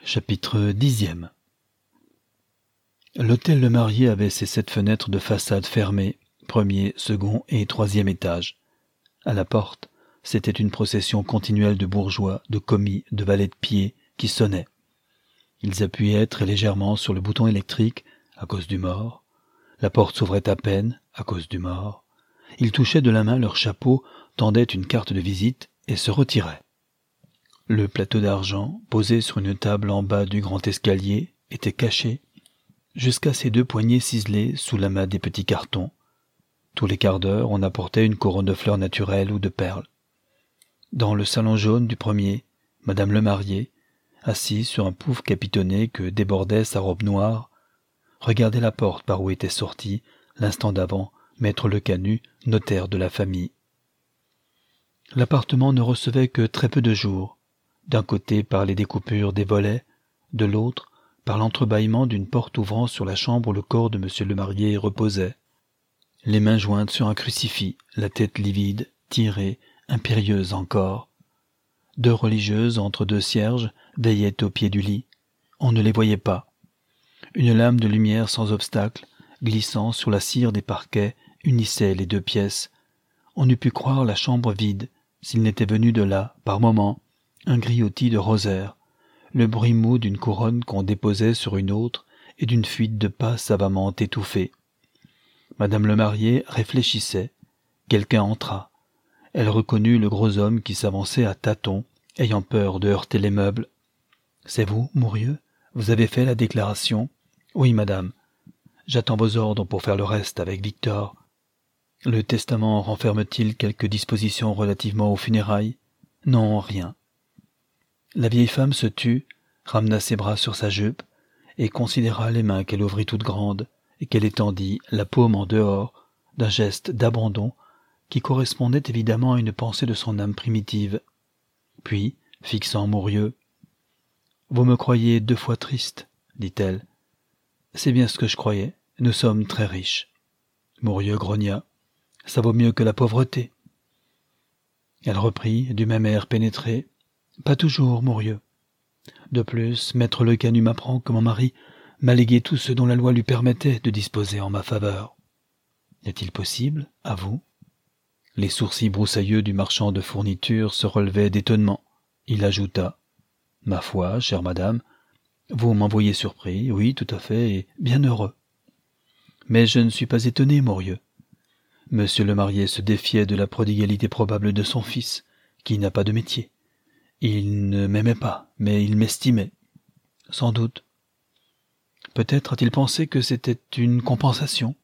Chapitre 10. L'hôtel Le Marié avait ses 7 fenêtres de façade fermées, premier, second et troisième étage. À la porte, c'était une procession continuelle de bourgeois, de commis, de valets de pied qui sonnaient. Ils appuyaient très légèrement sur le bouton électrique, à cause du mort. La porte s'ouvrait à peine, à cause du mort. Ils touchaient de la main leur chapeau, tendaient une carte de visite et se retiraient. Le plateau d'argent, posé sur une table en bas du grand escalier, était caché, jusqu'à ses 2 poignées ciselées sous l'amas des petits cartons. Tous les quarts d'heure, on apportait une couronne de fleurs naturelles ou de perles. Dans le salon jaune du premier, Madame Le Marié, assise sur un pouf capitonné que débordait sa robe noire, regardait la porte par où était sorti, l'instant d'avant, maître Lecanu, notaire de la famille. L'appartement ne recevait que très peu de jours, d'un côté par les découpures des volets, de l'autre par l'entrebâillement d'une porte ouvrant sur la chambre où le corps de M. Le Marié reposait, les mains jointes sur un crucifix, la tête livide, tirée, impérieuse encore. 2 religieuses entre 2 cierges veillaient au pied du lit. On ne les voyait pas. Une lame de lumière sans obstacle, glissant sur la cire des parquets, unissait les 2 pièces. On eût pu croire la chambre vide, s'il n'était venu de là, par moments, un grillotis de rosaire, le bruit mou d'une couronne qu'on déposait sur une autre et d'une fuite de pas savamment étouffée. Madame Le Marié réfléchissait. Quelqu'un entra. Elle reconnut le gros homme qui s'avançait à tâtons, ayant peur de heurter les meubles. « C'est vous, Mourieux ? Vous avez fait la déclaration ?»« Oui, madame. J'attends vos ordres pour faire le reste avec Victor. » « Le testament renferme-t-il quelques dispositions relativement aux funérailles ? » ?»« Non, rien. » La vieille femme se tut, ramena ses bras sur sa jupe, et considéra les mains qu'elle ouvrit toutes grandes, et qu'elle étendit, la paume en dehors, d'un geste d'abandon qui correspondait évidemment à une pensée de son âme primitive. Puis, fixant Mourieux, « Vous me croyez 2 fois triste, dit-elle. C'est bien ce que je croyais. Nous sommes très riches. » Mourieux grogna. « Ça vaut mieux que la pauvreté. » Elle reprit, du même air pénétré. « Pas toujours, Mourieux. De plus, maître Lecanu m'apprend que mon mari m'a légué tout ce dont la loi lui permettait de disposer en ma faveur. Est-il possible, à vous ?» Les sourcils broussailleux du marchand de fournitures se relevaient d'étonnement. Il ajouta : « Ma foi, chère madame, vous m'en voyez surpris, oui, tout à fait, et bien heureux. Mais je ne suis pas étonné, Mourieux. Monsieur le Marié se défiait de la prodigalité probable de son fils, qui n'a pas de métier. Il ne m'aimait pas, mais il m'estimait. Sans doute. Peut-être a-t-il pensé que c'était une compensation.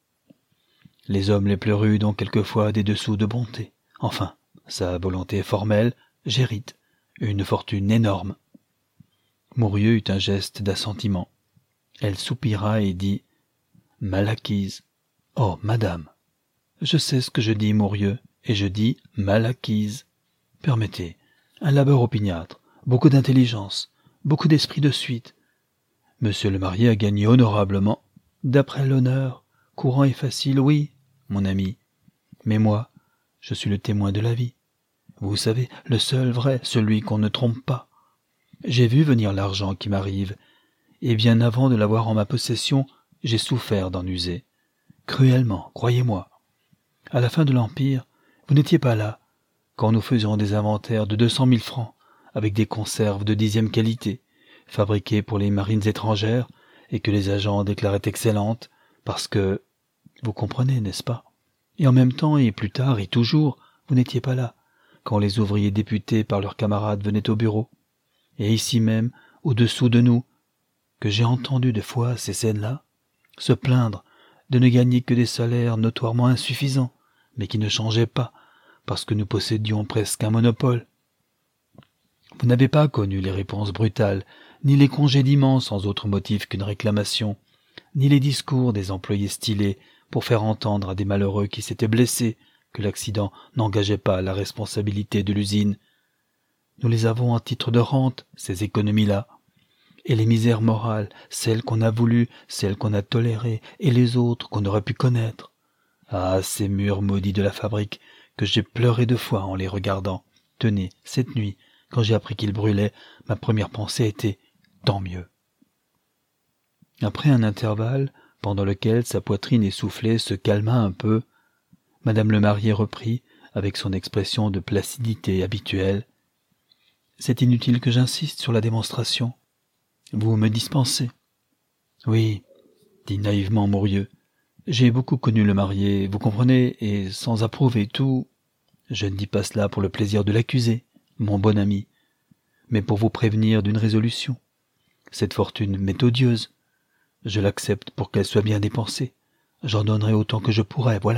Les hommes les plus rudes ont quelquefois des dessous de bonté. Enfin, sa volonté formelle, j'hérite, une fortune énorme. » Mourieux eut un geste d'assentiment. Elle soupira et dit : « Mal acquise. »« Oh, madame !»« Je sais ce que je dis, Mourieux, et je dis mal acquise. Permettez, un labeur opiniâtre, beaucoup d'intelligence, beaucoup d'esprit de suite. Monsieur le Marié a gagné honorablement, d'après l'honneur, courant et facile, oui, mon ami. Mais moi, je suis le témoin de la vie. Vous savez, le seul vrai, celui qu'on ne trompe pas. J'ai vu venir l'argent qui m'arrive, et bien avant de l'avoir en ma possession, j'ai souffert d'en user. Cruellement, croyez-moi. À la fin de l'Empire, vous n'étiez pas là, quand nous faisions des inventaires de 200 000 francs, avec des conserves de 10e qualité, fabriquées pour les marines étrangères, et que les agents déclaraient excellentes, parce que... Vous comprenez, n'est-ce pas? Et en même temps, et plus tard, et toujours, vous n'étiez pas là, quand les ouvriers députés par leurs camarades venaient au bureau. Et ici même, au-dessous de nous, que j'ai entendu des fois ces scènes-là, se plaindre de ne gagner que des salaires notoirement insuffisants, mais qui ne changeaient pas, parce que nous possédions presque un monopole. Vous n'avez pas connu les réponses brutales, ni les congédiements sans autre motif qu'une réclamation, ni les discours des employés stylés pour faire entendre à des malheureux qui s'étaient blessés que l'accident n'engageait pas la responsabilité de l'usine. Nous les avons en titre de rente, ces économies-là. Et les misères morales, celles qu'on a voulues, celles qu'on a tolérées, et les autres qu'on aurait pu connaître. Ah, ces murs maudits de la fabrique, que j'ai pleuré 2 fois en les regardant. Tenez, cette nuit, quand j'ai appris qu'ils brûlaient, ma première pensée était tant mieux. » Après un intervalle, pendant lequel sa poitrine essoufflée se calma un peu, Madame Lemarié reprit, avec son expression de placidité habituelle. « C'est inutile que j'insiste sur la démonstration. Vous me dispensez. »« Oui, » dit naïvement Mourieux. « J'ai beaucoup connu Lemarié, vous comprenez, et sans approuver tout... Je ne dis pas cela pour le plaisir de l'accuser, mon bon ami, mais pour vous prévenir d'une résolution. Cette fortune m'est odieuse. Je l'accepte pour qu'elle soit bien dépensée. J'en donnerai autant que je pourrai, voilà. »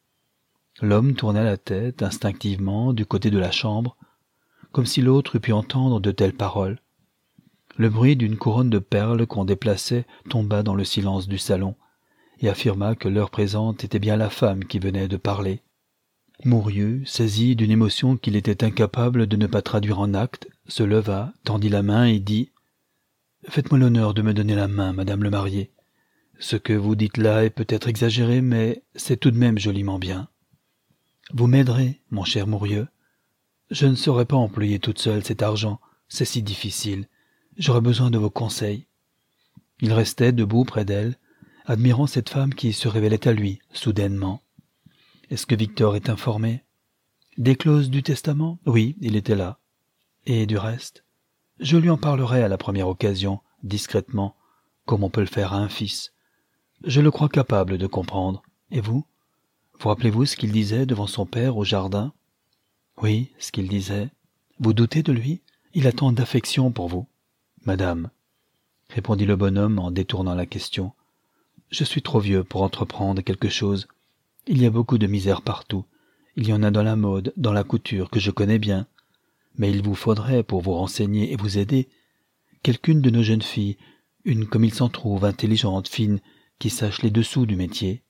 L'homme tourna la tête instinctivement du côté de la chambre, comme si l'autre eût pu entendre de telles paroles. Le bruit d'une couronne de perles qu'on déplaçait tomba dans le silence du salon, et affirma que l'heure présente était bien la femme qui venait de parler. Mourieux, saisi d'une émotion qu'il était incapable de ne pas traduire en actes, se leva, tendit la main et dit « Faites-moi l'honneur de me donner la main, Madame Lemarié. Ce que vous dites là est peut-être exagéré, mais c'est tout de même joliment bien. Vous m'aiderez, mon cher Mourieux. Je ne saurais pas employer toute seule cet argent, c'est si difficile. J'aurais besoin de vos conseils. » Il restait debout près d'elle, admirant cette femme qui se révélait à lui, soudainement. Est-ce que Victor est informé? Des clauses du testament? Oui, il était là. Et du reste? Je lui en parlerai à la première occasion, discrètement, comme on peut le faire à un fils. Je le crois capable de comprendre. Et vous? Vous rappelez-vous ce qu'il disait devant son père au jardin? Oui, ce qu'il disait. Vous doutez de lui? Il a tant d'affection pour vous. Madame, répondit le bonhomme en détournant la question, je suis trop vieux pour entreprendre quelque chose. Il y a beaucoup de misère partout. Il y en a dans la mode, dans la couture, que je connais bien. Mais il vous faudrait, pour vous renseigner et vous aider, quelqu'une de nos jeunes filles, une comme il s'en trouve, intelligente, fine, qui sache les dessous du métier.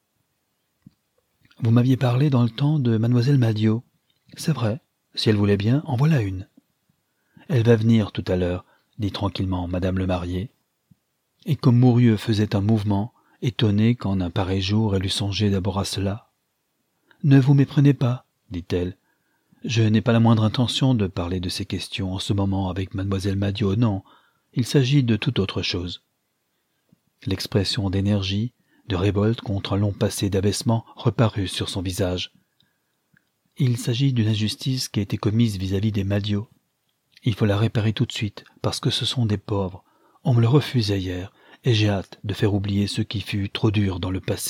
Vous m'aviez parlé dans le temps de mademoiselle Madiot. C'est vrai, si elle voulait bien, en voilà une. Elle va venir tout à l'heure, dit tranquillement Madame Lemarié. Et comme Mourieux faisait un mouvement, étonné qu'en un pareil jour elle eût songé d'abord à cela. « Ne vous méprenez pas, dit-elle. Je n'ai pas la moindre intention de parler de ces questions en ce moment avec mademoiselle Madiot, non, il s'agit de toute autre chose. » L'expression d'énergie, de révolte contre un long passé d'abaissement reparut sur son visage. « Il s'agit d'une injustice qui a été commise vis-à-vis des Madiot. Il faut la réparer tout de suite, parce que ce sont des pauvres. On me le refusait hier, et j'ai hâte de faire oublier ce qui fut trop dur dans le passé. »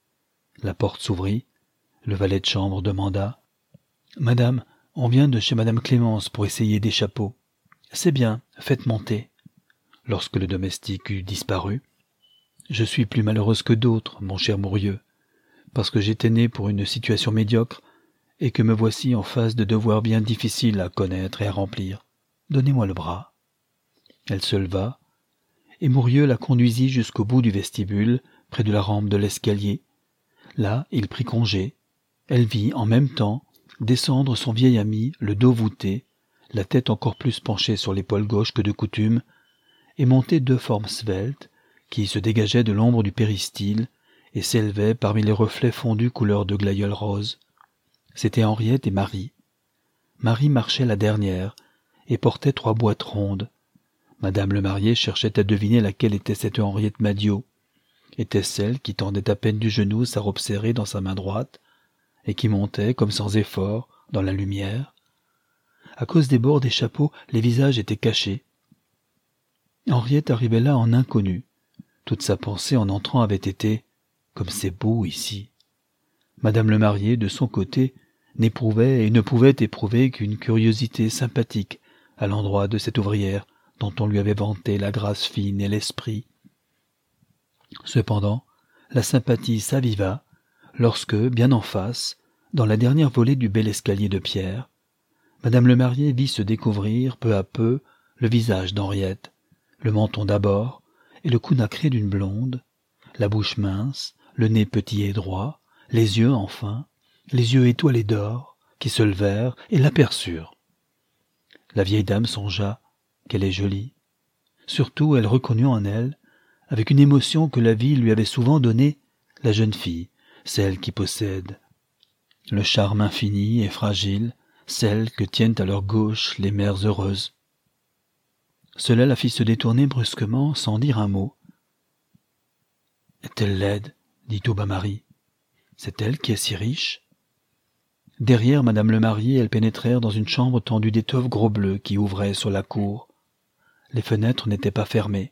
La porte s'ouvrit. Le valet de chambre demanda « Madame, on vient de chez Madame Clémence pour essayer des chapeaux. »« C'est bien, faites monter. » Lorsque le domestique eut disparu, « Je suis plus malheureuse que d'autres, mon cher Mourieux, parce que j'étais née pour une situation médiocre et que me voici en face de devoirs bien difficiles à connaître et à remplir. Donnez-moi le bras. » Elle se leva, et Mourieux la conduisit jusqu'au bout du vestibule, près de la rampe de l'escalier. Là, il prit congé. Elle vit, en même temps, descendre son vieil ami, le dos voûté, la tête encore plus penchée sur l'épaule gauche que de coutume, et monter deux formes sveltes, qui se dégageaient de l'ombre du péristyle et s'élevaient parmi les reflets fondus couleur de glaïeul rose. C'étaient Henriette et Marie. Marie marchait la dernière, et portait 3 boîtes rondes. Madame Lemarié cherchait à deviner laquelle était cette Henriette Madiot. Était-ce celle qui tendait à peine du genou sa robe serrée dans sa main droite, et qui montait, comme sans effort, dans la lumière? À cause des bords des chapeaux, les visages étaient cachés. Henriette arrivait là en inconnue. Toute sa pensée en entrant avait été « comme c'est beau ici ». Madame Lemarié, de son côté, n'éprouvait et ne pouvait éprouver qu'une curiosité sympathique à l'endroit de cette ouvrière dont on lui avait vanté la grâce fine et l'esprit. Cependant, la sympathie s'aviva lorsque, bien en face, dans la dernière volée du bel escalier de pierre, Madame Lemarié vit se découvrir peu à peu le visage d'Henriette, le menton d'abord et le cou nacré d'une blonde, la bouche mince, le nez petit et droit, les yeux enfin, les yeux étoilés d'or, qui se levèrent et l'aperçurent. La vieille dame songea qu'elle est jolie. Surtout, elle reconnut en elle, avec une émotion que la vie lui avait souvent donnée, la jeune fille, celle qui possède le charme infini et fragile, celle que tiennent à leur gauche les mères heureuses. Cela la fit se détourner brusquement, sans dire un mot. « Est-elle laide ?» dit tout bas Marie. « C'est elle qui est si riche ?» Derrière madame le marié, elles pénétrèrent dans une chambre tendue d'étoffe gros bleu qui ouvrait sur la cour. Les fenêtres n'étaient pas fermées.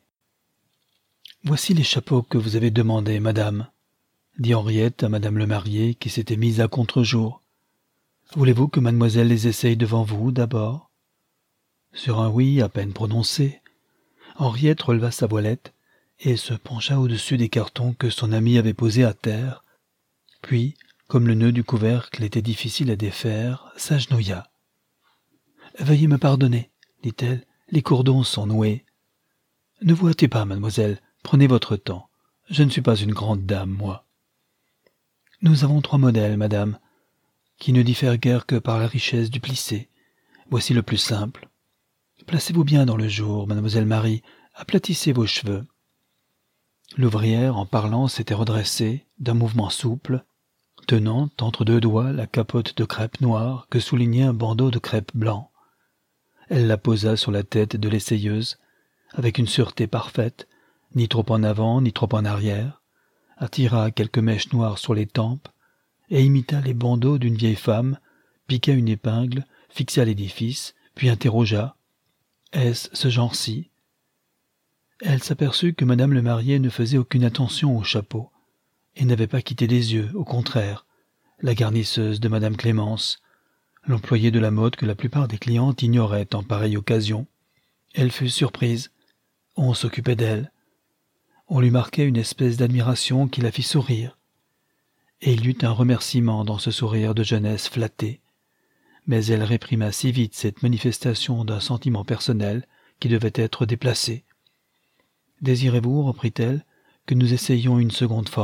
« Voici les chapeaux que vous avez demandés, madame, » dit Henriette à madame le marié qui s'était mise à contre-jour. « Voulez-vous que mademoiselle les essaye devant vous, d'abord ?» Sur un oui à peine prononcé, Henriette releva sa voilette et se pencha au-dessus des cartons que son amie avait posés à terre, puis, comme le nœud du couvercle était difficile à défaire, s'agenouilla. « Veuillez me pardonner, dit-elle, les cordons sont noués. »« Ne vous hâtez pas, mademoiselle, prenez votre temps. Je ne suis pas une grande dame, moi. »« Nous avons 3 modèles, madame, qui ne diffèrent guère que par la richesse du plissé. Voici le plus simple. Placez-vous bien dans le jour, mademoiselle Marie, aplatissez vos cheveux. » L'ouvrière, en parlant, s'était redressée, d'un mouvement souple, tenant entre 2 doigts la capote de crêpe noire que soulignait un bandeau de crêpe blanc. Elle la posa sur la tête de l'essayeuse, avec une sûreté parfaite, ni trop en avant, ni trop en arrière, attira quelques mèches noires sur les tempes, et imita les bandeaux d'une vieille femme, piqua une épingle, fixa l'édifice, puis interrogea « Est-ce ce genre-ci » Elle s'aperçut que madame le marié ne faisait aucune attention au chapeau, et n'avait pas quitté des yeux, au contraire, la garnisseuse de madame Clémence, l'employée de la mode que la plupart des clientes ignoraient en pareille occasion. Elle fut surprise. On s'occupait d'elle. On lui marquait une espèce d'admiration qui la fit sourire. Et il y eut un remerciement dans ce sourire de jeunesse flattée. Mais elle réprima si vite cette manifestation d'un sentiment personnel qui devait être déplacé. « Désirez-vous, reprit-elle, que nous essayions une seconde forme ?»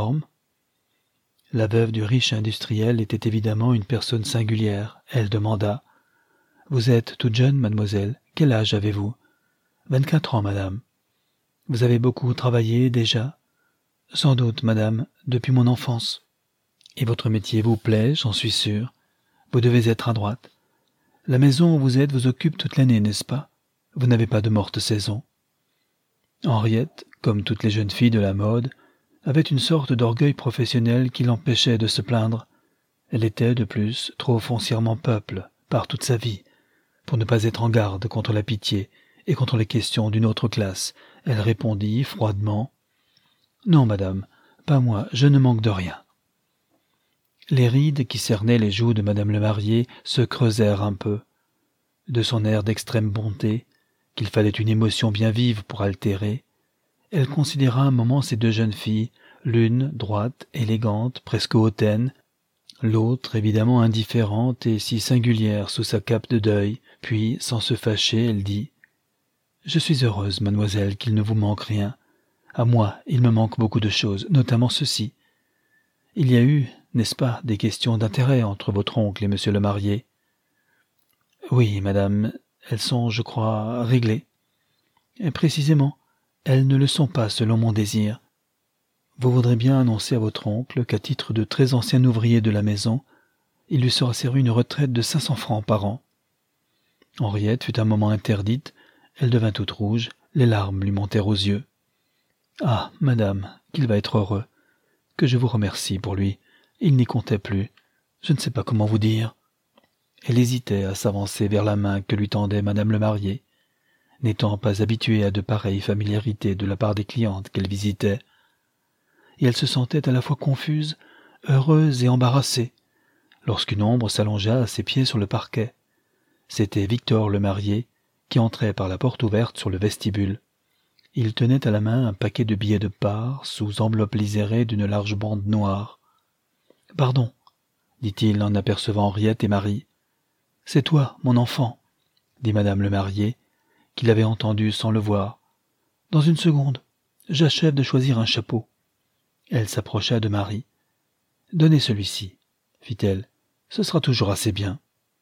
La veuve du riche industriel était évidemment une personne singulière. Elle demanda « Vous êtes toute jeune, mademoiselle. Quel âge avez-vous ?»« 24 ans, madame. »« Vous avez beaucoup travaillé déjà ?»« Sans doute, madame, depuis mon enfance. »« Et votre métier vous plaît, j'en suis sûre. Vous devez être adroite. La maison où vous êtes vous occupe toute l'année, n'est-ce pas? Vous n'avez pas de morte saison. » Henriette, comme toutes les jeunes filles de la mode, avait une sorte d'orgueil professionnel qui l'empêchait de se plaindre. Elle était, de plus, trop foncièrement peuple, par toute sa vie, pour ne pas être en garde contre la pitié et contre les questions d'une autre classe. Elle répondit froidement « Non, madame, pas moi, je ne manque de rien. » Les rides qui cernaient les joues de madame le marié se creusèrent un peu. De son air d'extrême bonté, qu'il fallait une émotion bien vive pour altérer, elle considéra un moment ces 2 jeunes filles, l'une droite, élégante, presque hautaine, l'autre évidemment indifférente et si singulière sous sa cape de deuil, puis, sans se fâcher, elle dit « Je suis heureuse, mademoiselle, qu'il ne vous manque rien. À moi, il me manque beaucoup de choses, notamment ceci. Il y a eu, n'est-ce pas, des questions d'intérêt entre votre oncle et monsieur le marié. »« Oui, madame, elles sont, je crois, réglées. »« Précisément, elles ne le sont pas selon mon désir. Vous voudrez bien annoncer à votre oncle qu'à titre de très ancien ouvrier de la maison, il lui sera servi une retraite de 500 francs par an. » Henriette fut un moment interdite, elle devint toute rouge, les larmes lui montèrent aux yeux. « Ah, madame, qu'il va être heureux. Que je vous remercie pour lui. Il n'y comptait plus. Je ne sais pas comment vous dire. » Elle hésitait à s'avancer vers la main que lui tendait madame le marié, n'étant pas habituée à de pareilles familiarités de la part des clientes qu'elle visitait. Et elle se sentait à la fois confuse, heureuse et embarrassée, lorsqu'une ombre s'allongea à ses pieds sur le parquet. C'était Victor le marié, qui entrait par la porte ouverte sur le vestibule. Il tenait à la main un paquet de billets de part sous enveloppe lisérée d'une large bande noire. « Pardon, » dit-il en apercevant Henriette et Marie. « C'est toi, mon enfant, » dit madame le marié, qui l'avait entendu sans le voir. « Dans une seconde, j'achève de choisir un chapeau. » Elle s'approcha de Marie. « Donnez celui-ci, » fit-elle, « ce sera toujours assez bien. »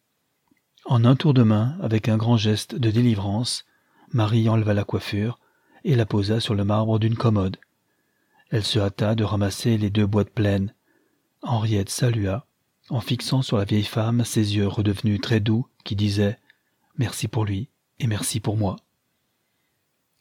En un tour de main, avec un grand geste de délivrance, Marie enleva la coiffure et la posa sur le marbre d'une commode. Elle se hâta de ramasser les 2 boîtes pleines. Henriette salua, en fixant sur la vieille femme ses yeux redevenus très doux, qui disaient « Merci pour lui et merci pour moi. »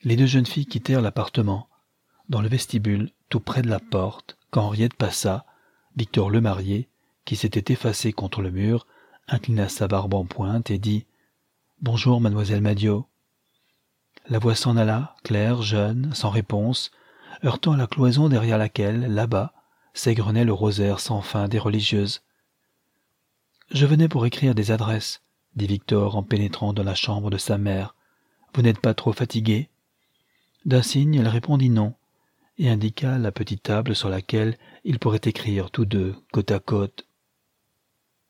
Les deux jeunes filles quittèrent l'appartement. Dans le vestibule, tout près de la porte, quand Henriette passa, Victor Lemarié, qui s'était effacé contre le mur, inclina sa barbe en pointe et dit « Bonjour, mademoiselle Madiot ». La voix s'en alla, claire, jeune, sans réponse, heurtant la cloison derrière laquelle, là-bas, s'égrenait le rosaire sans fin des religieuses. « Je venais pour écrire des adresses, » dit Victor en pénétrant dans la chambre de sa mère. « Vous n'êtes pas trop fatiguée ?» D'un signe, elle répondit non, et indiqua la petite table sur laquelle ils pourraient écrire tous deux, côte à côte.